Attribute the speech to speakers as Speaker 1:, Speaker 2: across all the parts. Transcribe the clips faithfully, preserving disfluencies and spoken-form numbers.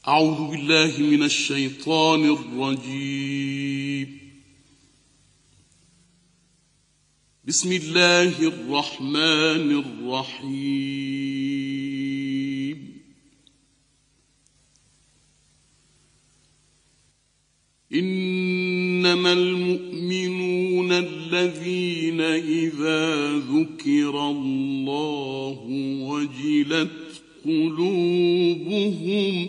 Speaker 1: أعوذ بالله من الشيطان الرجيم. بسم الله الرحمن الرحيم. إنما المؤمنون الذين إذا ذكر الله وجلت قلوبهم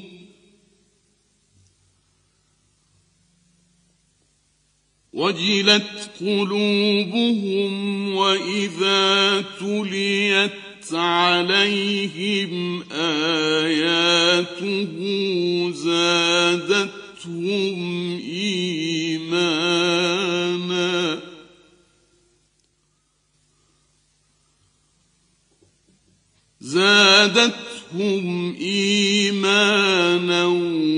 Speaker 1: وجلت قلوبهم وإذا تليت عليهم آياته زادتهم إيمانا زادتهم إيمانا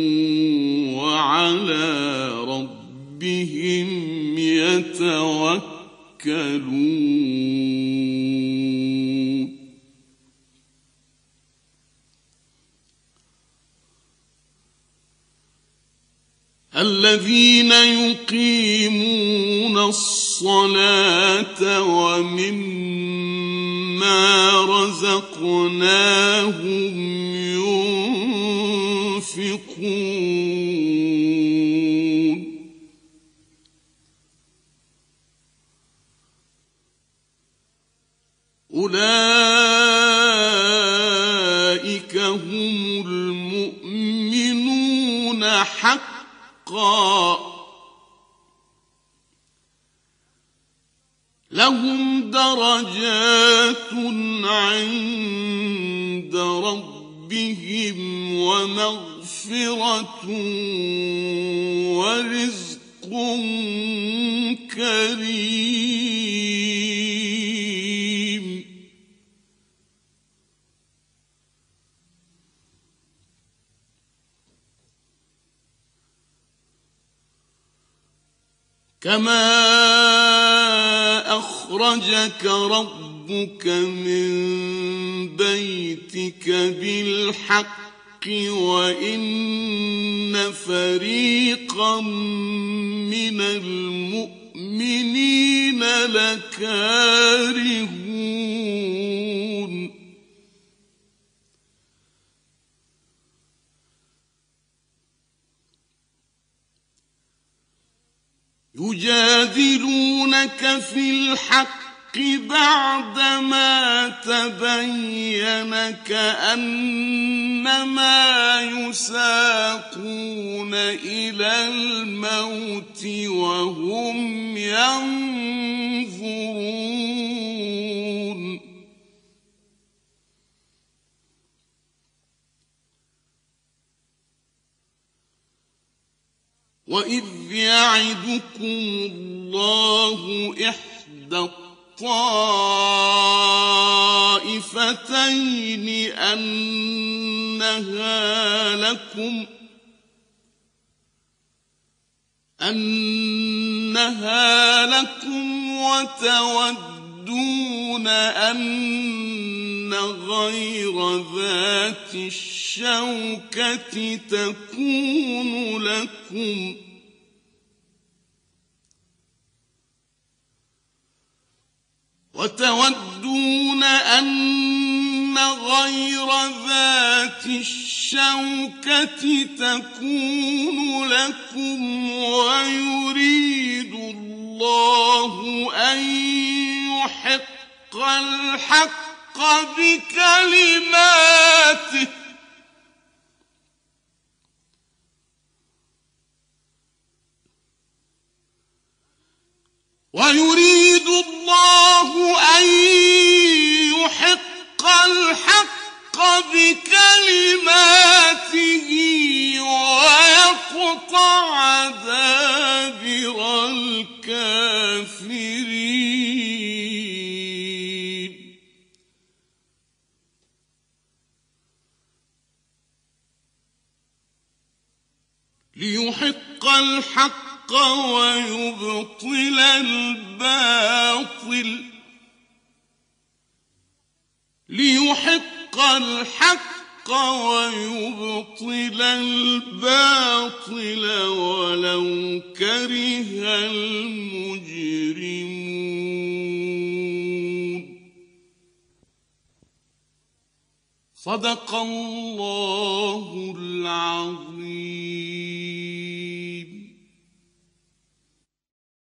Speaker 1: وعلى ربهم يتوكلون. الذين يقيمون الصلاة ومما رزقناهم ينفقون. أولئك هم المؤمنون حقا لهم درجات عند ربهم ومغفرة ورزق كريم. كما أخرجك ربك من بيتك بالحق وإن فريقا من المؤمنين لكارهون. يجادلونك في الحق بعدما تبين كأنما يساقون إلى الموت وهم ينظرون. وإذ يعدكم الله إحدى الطائفتين أنها لكم أنها لكم وتودون أن غير ذات الشوكة تكون لكم وتودون أن غير ذات الشوكة تكون لكم ويريد الله أن يحق الحق بكلماته ويريد الله أن يحق الحق بكلماته ويقطع دابر الكافرين. ليحق الحق ويبطل الباطل ليحق الحق ويبطل الباطل ولو كره المجرمون. صدق الله العظيم.